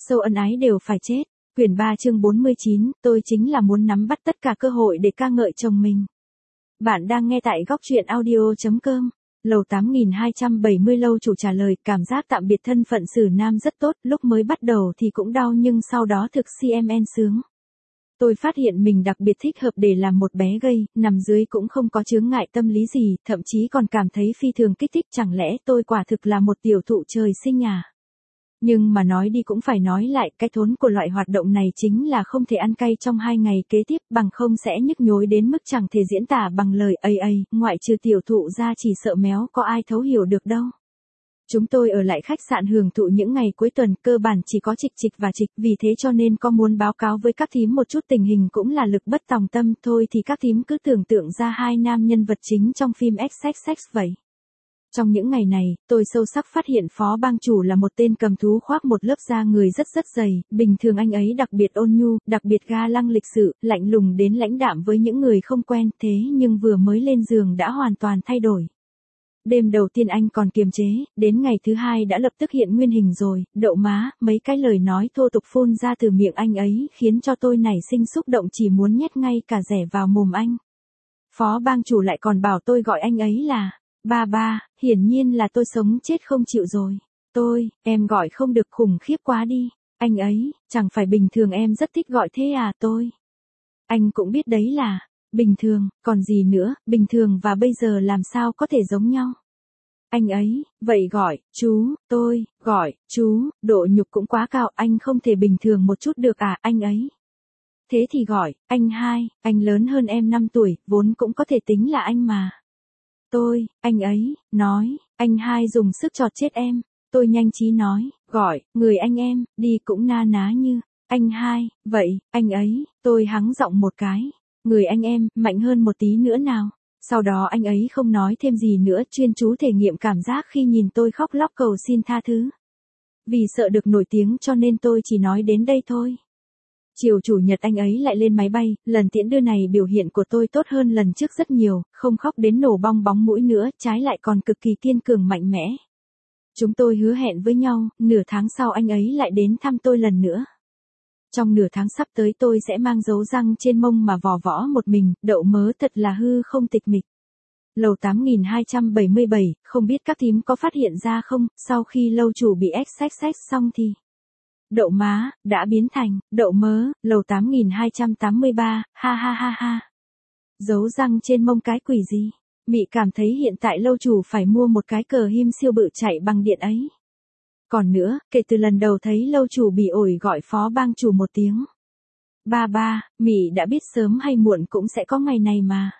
Sâu ân ái đều phải chết. Quyển 3 chương 49, tôi chính là muốn nắm bắt tất cả cơ hội để ca ngợi chồng mình. Bạn đang nghe tại góc truyện audio.com. Lầu 8270 lâu chủ trả lời, cảm giác tạm biệt thân phận xử nam rất tốt, lúc mới bắt đầu thì cũng đau nhưng sau đó thực CMN sướng. Tôi phát hiện mình đặc biệt thích hợp để làm một bé gay, nằm dưới cũng không có chướng ngại tâm lý gì, thậm chí còn cảm thấy phi thường kích thích, chẳng lẽ tôi quả thực là một tiểu thụ trời sinh à? Nhưng mà nói đi cũng phải nói lại, cái thốn của loại hoạt động này chính là không thể ăn cay trong 2 ngày kế tiếp, bằng không sẽ nhức nhối đến mức chẳng thể diễn tả bằng lời ngoại trừ tiểu thụ ra chỉ sợ méo có ai thấu hiểu được đâu. Chúng tôi ở lại khách sạn hưởng thụ những ngày cuối tuần, cơ bản chỉ có Trịch và Trịch, vì thế cho nên có muốn báo cáo với các thím một chút tình hình cũng là lực bất tòng tâm thôi, thì các thím cứ tưởng tượng ra 2 nam nhân vật chính trong phim XXX vậy. Trong những ngày này, tôi sâu sắc phát hiện phó bang chủ là một tên cầm thú khoác một lớp da người rất dày, bình thường anh ấy đặc biệt ôn nhu, đặc biệt ga lăng lịch sự, lạnh lùng đến lãnh đạm với những người không quen, thế nhưng vừa mới lên giường đã hoàn toàn thay đổi. Đêm đầu tiên anh còn kiềm chế, đến ngày thứ 2 đã lập tức hiện nguyên hình rồi, đậu má, mấy cái lời nói thô tục phun ra từ miệng anh ấy khiến cho tôi nảy sinh xúc động chỉ muốn nhét ngay cả rẻ vào mồm anh. Phó bang chủ lại còn bảo tôi gọi anh ấy là ba, hiển nhiên là tôi sống chết không chịu rồi. Em gọi không được, khủng khiếp quá đi. Anh ấy, chẳng phải bình thường em rất thích gọi thế à tôi. Anh cũng biết đấy là bình thường, còn gì nữa, bình thường và bây giờ làm sao có thể giống nhau. Anh ấy, vậy gọi, chú, tôi, gọi, chú, độ nhục cũng quá cao, anh không thể bình thường một chút được à, anh ấy. Thế thì gọi, anh hai, anh lớn hơn em 5 tuổi, vốn cũng có thể tính là anh mà. Anh ấy, nói, anh hai dùng sức chọt chết em. Tôi nhanh trí nói, gọi, người anh em, đi cũng na ná như, anh hai, vậy, anh ấy, tôi hắng giọng một cái. Người anh em, mạnh hơn một tí nữa nào. Sau đó anh ấy không nói thêm gì nữa, chuyên chú thể nghiệm cảm giác khi nhìn tôi khóc lóc cầu xin tha thứ. Vì sợ được nổi tiếng cho nên tôi chỉ nói đến đây thôi. Chiều chủ nhật anh ấy lại lên máy bay, lần tiễn đưa này biểu hiện của tôi tốt hơn lần trước rất nhiều, không khóc đến nổ bong bóng mũi nữa, trái lại còn cực kỳ kiên cường mạnh mẽ. Chúng tôi hứa hẹn với nhau, nửa tháng sau anh ấy lại đến thăm tôi lần nữa. Trong nửa tháng sắp tới tôi sẽ mang dấu răng trên mông mà vò võ một mình, đậu mớ thật là hư không tịch mịch. Lầu 8277, không biết các thím có phát hiện ra không, sau khi lâu chủ bị XXX xong thì đậu má, đã biến thành, đậu mớ, lầu 8283, ha. Dấu răng trên mông cái quỷ gì? Mị cảm thấy hiện tại lâu chủ phải mua một cái cờ him siêu bự chạy bằng điện ấy. Còn nữa, kể từ lần đầu thấy lâu chủ bị ổi gọi phó bang chủ một tiếng ba, Mị đã biết sớm hay muộn cũng sẽ có ngày này mà.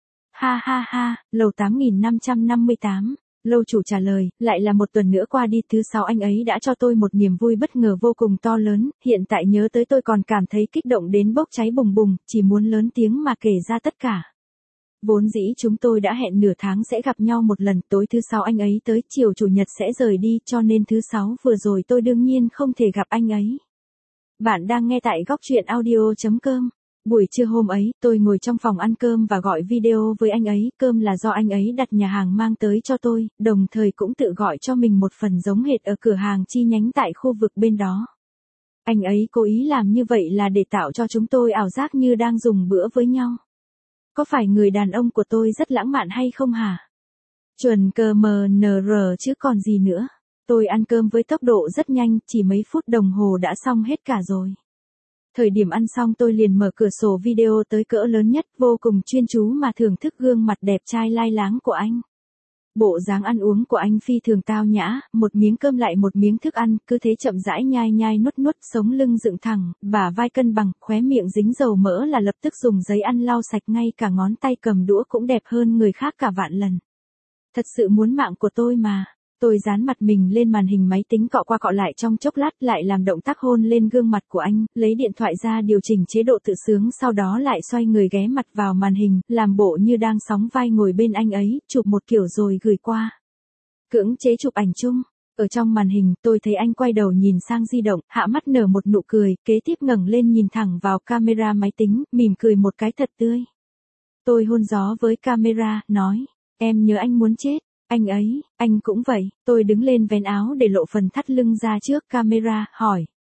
Ha, lầu 8558. Lâu chủ trả lời, lại là một tuần nữa qua đi, thứ 6 anh ấy đã cho tôi một niềm vui bất ngờ vô cùng to lớn, hiện tại nhớ tới tôi còn cảm thấy kích động đến bốc cháy bùng bùng, chỉ muốn lớn tiếng mà kể ra tất cả. Vốn dĩ chúng tôi đã hẹn nửa tháng sẽ gặp nhau một lần, tối thứ 6 anh ấy tới, chiều chủ nhật sẽ rời đi, cho nên thứ 6 vừa rồi tôi đương nhiên không thể gặp anh ấy. Bạn đang nghe tại góc truyện audio.com. Buổi trưa hôm ấy, tôi ngồi trong phòng ăn cơm và gọi video với anh ấy, cơm là do anh ấy đặt nhà hàng mang tới cho tôi, đồng thời cũng tự gọi cho mình một phần giống hệt ở cửa hàng chi nhánh tại khu vực bên đó. Anh ấy cố ý làm như vậy là để tạo cho chúng tôi ảo giác như đang dùng bữa với nhau. Có phải người đàn ông của tôi rất lãng mạn hay không hả? Chuẩn cờ MNR chứ còn gì nữa. Tôi ăn cơm với tốc độ rất nhanh, chỉ mấy phút đồng hồ đã xong hết cả rồi. Thời điểm ăn xong tôi liền mở cửa sổ video tới cỡ lớn nhất, vô cùng chuyên chú mà thưởng thức gương mặt đẹp trai lai láng của anh. Bộ dáng ăn uống của anh phi thường tao nhã, một miếng cơm lại một miếng thức ăn, cứ thế chậm rãi nhai nuốt, sống lưng dựng thẳng, bả vai cân bằng, khóe miệng dính dầu mỡ là lập tức dùng giấy ăn lau sạch, ngay cả ngón tay cầm đũa cũng đẹp hơn người khác cả vạn lần. Thật sự muốn mạng của tôi mà. Tôi dán mặt mình lên màn hình máy tính cọ qua cọ lại trong chốc lát, lại làm động tác hôn lên gương mặt của anh, lấy điện thoại ra điều chỉnh chế độ tự sướng, sau đó lại xoay người ghé mặt vào màn hình, làm bộ như đang sóng vai ngồi bên anh ấy, chụp một kiểu rồi gửi qua. Cưỡng chế chụp ảnh chung. Ở trong màn hình, tôi thấy anh quay đầu nhìn sang di động, hạ mắt nở một nụ cười, kế tiếp ngẩng lên nhìn thẳng vào camera máy tính, mỉm cười một cái thật tươi. Tôi hôn gió với camera, nói, em nhớ anh muốn chết. Anh ấy, anh cũng vậy. Tôi đứng lên vén áo để lộ phần thắt lưng ra trước camera, hỏi.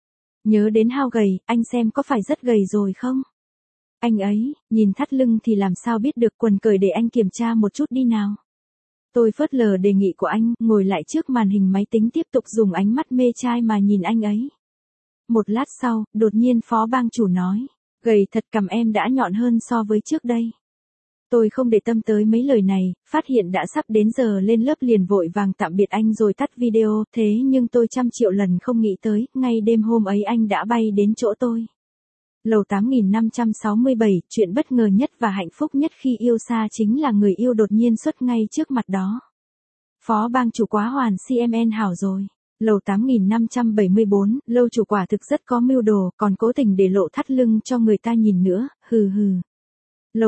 Nhớ đến hao gầy, anh xem có phải rất gầy rồi không? Anh ấy, nhìn thắt lưng thì làm sao biết được, quần cởi để anh kiểm tra một chút đi nào. Tôi phớt lờ đề nghị của anh, ngồi lại trước màn hình máy tính tiếp tục dùng ánh mắt mê trai mà nhìn anh ấy. Một lát sau, đột nhiên phó bang chủ nói, gầy thật, cằm em đã nhọn hơn so với trước đây. Tôi không để tâm tới mấy lời này, phát hiện đã sắp đến giờ lên lớp liền vội vàng tạm biệt anh rồi tắt video, thế nhưng tôi trăm triệu lần không nghĩ tới, ngay đêm hôm ấy anh đã bay đến chỗ tôi. Lầu 8567, chuyện bất ngờ nhất và hạnh phúc nhất khi yêu xa chính là người yêu đột nhiên xuất ngay trước mặt đó. Phó bang chủ quá hoàn CMN hảo rồi. Lầu 8574, lâu chủ quả thực rất có mưu đồ, còn cố tình để lộ thắt lưng cho người ta nhìn nữa, hừ hừ. Lầu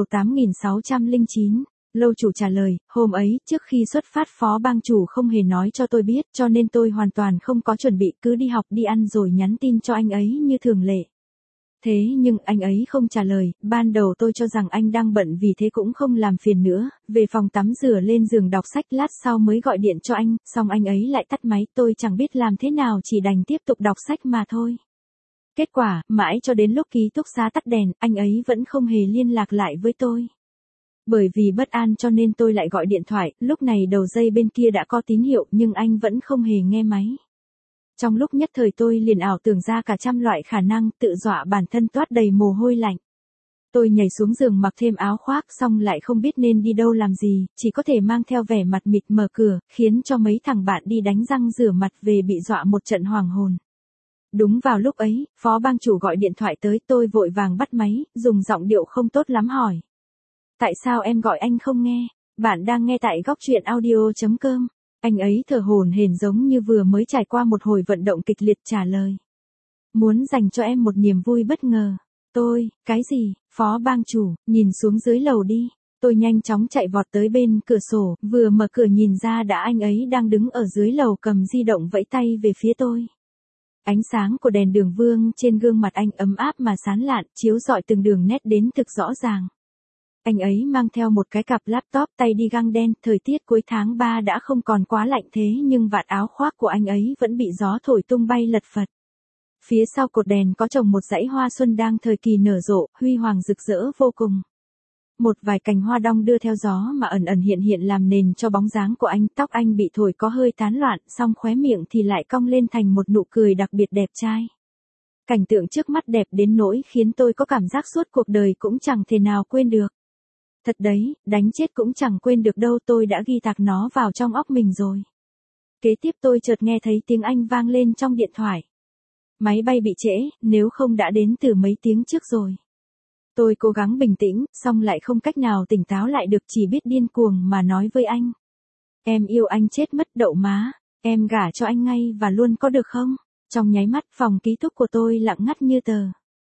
8609, lâu chủ trả lời, hôm ấy, trước khi xuất phát phó bang chủ không hề nói cho tôi biết, cho nên tôi hoàn toàn không có chuẩn bị, cứ đi học đi ăn rồi nhắn tin cho anh ấy như thường lệ. Thế nhưng anh ấy không trả lời, ban đầu tôi cho rằng anh đang bận vì thế cũng không làm phiền nữa, về phòng tắm rửa lên giường đọc sách, lát sau mới gọi điện cho anh, xong anh ấy lại tắt máy, tôi chẳng biết làm thế nào chỉ đành tiếp tục đọc sách mà thôi. Kết quả, mãi cho đến lúc ký túc xá tắt đèn, anh ấy vẫn không hề liên lạc lại với tôi. Bởi vì bất an cho nên tôi lại gọi điện thoại, lúc này đầu dây bên kia đã có tín hiệu nhưng anh vẫn không hề nghe máy. Trong lúc nhất thời tôi liền ảo tưởng ra cả trăm loại khả năng, tự dọa bản thân toát đầy mồ hôi lạnh. Tôi nhảy xuống giường mặc thêm áo khoác xong lại không biết nên đi đâu làm gì, chỉ có thể mang theo vẻ mặt mịt mở cửa, khiến cho mấy thằng bạn đi đánh răng rửa mặt về bị dọa một trận hoàng hồn. Đúng vào lúc ấy, phó bang chủ gọi điện thoại tới, tôi vội vàng bắt máy, dùng giọng điệu không tốt lắm hỏi. Tại sao em gọi anh không nghe? Bạn đang nghe tại góc truyện audio.com. Anh ấy thở hổn hển giống như vừa mới trải qua một hồi vận động kịch liệt trả lời. Muốn dành cho em một niềm vui bất ngờ. Tôi, cái gì? Phó bang chủ, nhìn xuống dưới lầu đi. Tôi nhanh chóng chạy vọt tới bên cửa sổ, vừa mở cửa nhìn ra đã anh ấy đang đứng ở dưới lầu cầm di động vẫy tay về phía tôi. Ánh sáng của đèn đường vương trên gương mặt anh ấm áp mà sáng lạn, chiếu rọi từng đường nét đến thực rõ ràng. Anh ấy mang theo một cái cặp laptop, tay đi găng đen, thời tiết cuối tháng 3 đã không còn quá lạnh thế nhưng vạt áo khoác của anh ấy vẫn bị gió thổi tung bay lật phật. Phía sau cột đèn có trồng một dãy hoa xuân đang thời kỳ nở rộ, huy hoàng rực rỡ vô cùng. Một vài cành hoa đong đưa theo gió mà ẩn ẩn hiện hiện làm nền cho bóng dáng của anh, tóc anh bị thổi có hơi tán loạn, song khóe miệng thì lại cong lên thành một nụ cười đặc biệt đẹp trai. Cảnh tượng trước mắt đẹp đến nỗi khiến tôi có cảm giác suốt cuộc đời cũng chẳng thể nào quên được. Thật đấy, đánh chết cũng chẳng quên được đâu, tôi đã ghi tạc nó vào trong óc mình rồi. Kế tiếp tôi chợt nghe thấy tiếng Anh vang lên trong điện thoại. Máy bay bị trễ, nếu không đã đến từ mấy tiếng trước rồi. Tôi cố gắng bình tĩnh, song lại không cách nào tỉnh táo lại được, chỉ biết điên cuồng mà nói với anh. Em yêu anh chết mất đậu má, em gả cho anh ngay và luôn có được không? Trong nháy mắt phòng ký túc của tôi lặng ngắt như tờ.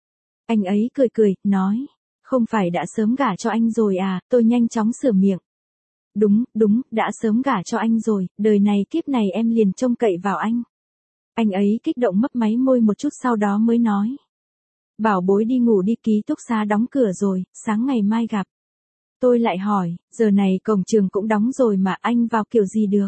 Anh ấy cười cười, nói. Không phải đã sớm gả cho anh rồi à, tôi nhanh chóng sửa miệng. Đúng, đã sớm gả cho anh rồi, đời này kiếp này em liền trông cậy vào anh. Anh ấy kích động mấp máy môi một chút sau đó mới nói. Bảo bối đi ngủ đi, ký túc xá đóng cửa rồi, sáng ngày mai gặp. Tôi lại hỏi, giờ này cổng trường cũng đóng rồi mà anh vào kiểu gì được?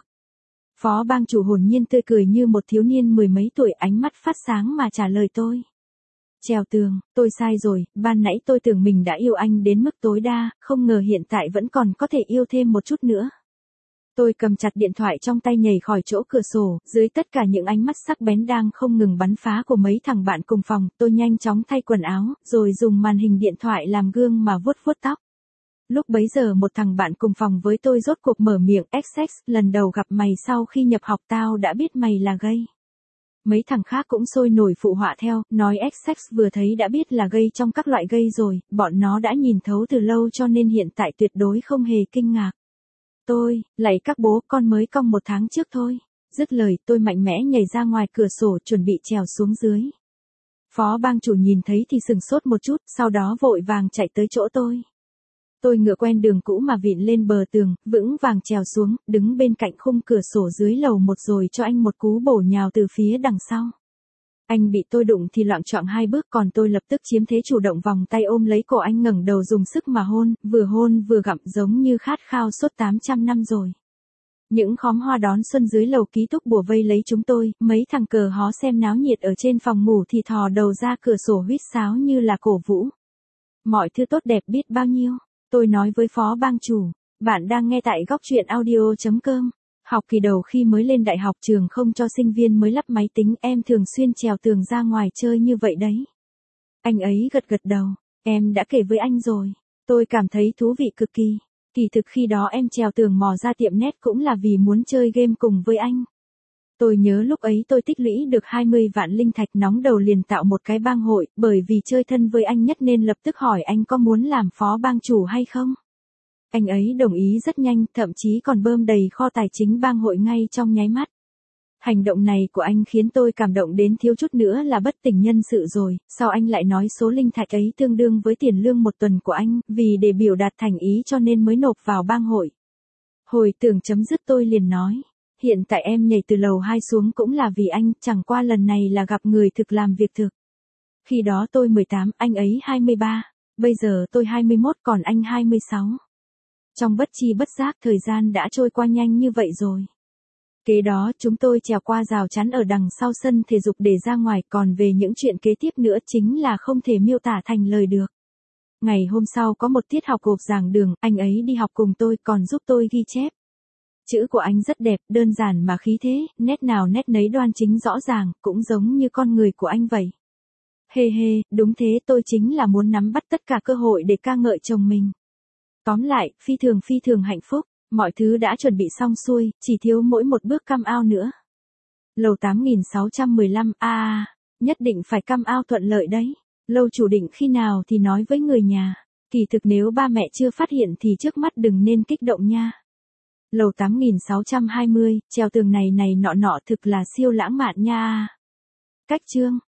Phó bang chủ hồn nhiên tươi cười như một thiếu niên mười mấy tuổi, ánh mắt phát sáng mà trả lời tôi. Trèo tường, tôi sai rồi, ban nãy tôi tưởng mình đã yêu anh đến mức tối đa, không ngờ hiện tại vẫn còn có thể yêu thêm một chút nữa. Tôi cầm chặt điện thoại trong tay nhảy khỏi chỗ cửa sổ, dưới tất cả những ánh mắt sắc bén đang không ngừng bắn phá của mấy thằng bạn cùng phòng, tôi nhanh chóng thay quần áo, rồi dùng màn hình điện thoại làm gương mà vuốt vuốt tóc. Lúc bấy giờ một thằng bạn cùng phòng với tôi rốt cuộc mở miệng, XX, lần đầu gặp mày sau khi nhập học tao đã biết mày là gay. Mấy thằng khác cũng sôi nổi phụ họa theo, nói XX vừa thấy đã biết là gay trong các loại gay rồi, bọn nó đã nhìn thấu từ lâu cho nên hiện tại tuyệt đối không hề kinh ngạc. Tôi, lạy các bố, con mới cong 1 tháng trước thôi. Dứt lời, tôi mạnh mẽ nhảy ra ngoài cửa sổ chuẩn bị trèo xuống dưới. Phó bang chủ nhìn thấy thì sừng sốt một chút, sau đó vội vàng chạy tới chỗ tôi. Tôi ngựa quen đường cũ mà vịn lên bờ tường, vững vàng trèo xuống, đứng bên cạnh khung cửa sổ dưới lầu 1 rồi cho anh một cú bổ nhào từ phía đằng sau. Anh bị tôi đụng thì loạng choạng 2 bước, còn tôi lập tức chiếm thế chủ động vòng tay ôm lấy cổ anh, ngẩng đầu dùng sức mà hôn vừa gặm giống như khát khao suốt 800 năm rồi. Những khóm hoa đón xuân dưới lầu ký túc bủa vây lấy chúng tôi, mấy thằng cờ hó xem náo nhiệt ở trên phòng ngủ thì thò đầu ra cửa sổ huýt sáo như là cổ vũ. Mọi thứ tốt đẹp biết bao nhiêu, tôi nói với phó bang chủ. Bạn đang nghe tại góc truyện audio.com. Học kỳ đầu khi mới lên đại học trường không cho sinh viên mới lắp máy tính, em thường xuyên trèo tường ra ngoài chơi như vậy đấy. Anh ấy gật gật đầu, em đã kể với anh rồi. Tôi cảm thấy thú vị cực kỳ. Kỳ thực khi đó em trèo tường mò ra tiệm net cũng là vì muốn chơi game cùng với anh. Tôi nhớ lúc ấy tôi tích lũy được 20 vạn linh thạch, nóng đầu liền tạo một cái bang hội, bởi vì chơi thân với anh nhất nên lập tức hỏi anh có muốn làm phó bang chủ hay không. Anh ấy đồng ý rất nhanh, thậm chí còn bơm đầy kho tài chính bang hội ngay trong nháy mắt. Hành động này của anh khiến tôi cảm động đến thiếu chút nữa là bất tỉnh nhân sự rồi, sao anh lại nói số linh thạch ấy tương đương với tiền lương một tuần của anh, vì để biểu đạt thành ý cho nên mới nộp vào bang hội. Hồi tưởng chấm dứt tôi liền nói, hiện tại em nhảy từ lầu 2 xuống cũng là vì anh, chẳng qua lần này là gặp người thực làm việc thực. Khi đó tôi 18, anh ấy 23, bây giờ tôi 21 còn anh 26. Trong bất chi bất giác thời gian đã trôi qua nhanh như vậy rồi. Kế đó chúng tôi trèo qua rào chắn ở đằng sau sân thể dục để ra ngoài, còn về những chuyện kế tiếp nữa chính là không thể miêu tả thành lời được. Ngày hôm sau có một tiết học gộp giảng đường, anh ấy đi học cùng tôi còn giúp tôi ghi chép. Chữ của anh rất đẹp, đơn giản mà khí thế, nét nào nét nấy đoan chính rõ ràng, cũng giống như con người của anh vậy. Hê hê, đúng thế, tôi chính là muốn nắm bắt tất cả cơ hội để ca ngợi chồng mình. Tóm lại, phi thường hạnh phúc, mọi thứ đã chuẩn bị xong xuôi, chỉ thiếu mỗi một bước come out nữa. Lầu 8615, nhất định phải come out thuận lợi đấy. Lâu chủ định khi nào thì nói với người nhà. Kỳ thực nếu ba mẹ chưa phát hiện thì trước mắt đừng nên kích động nha. Lầu 8620, treo tường này nọ thực là siêu lãng mạn nha. Cách chương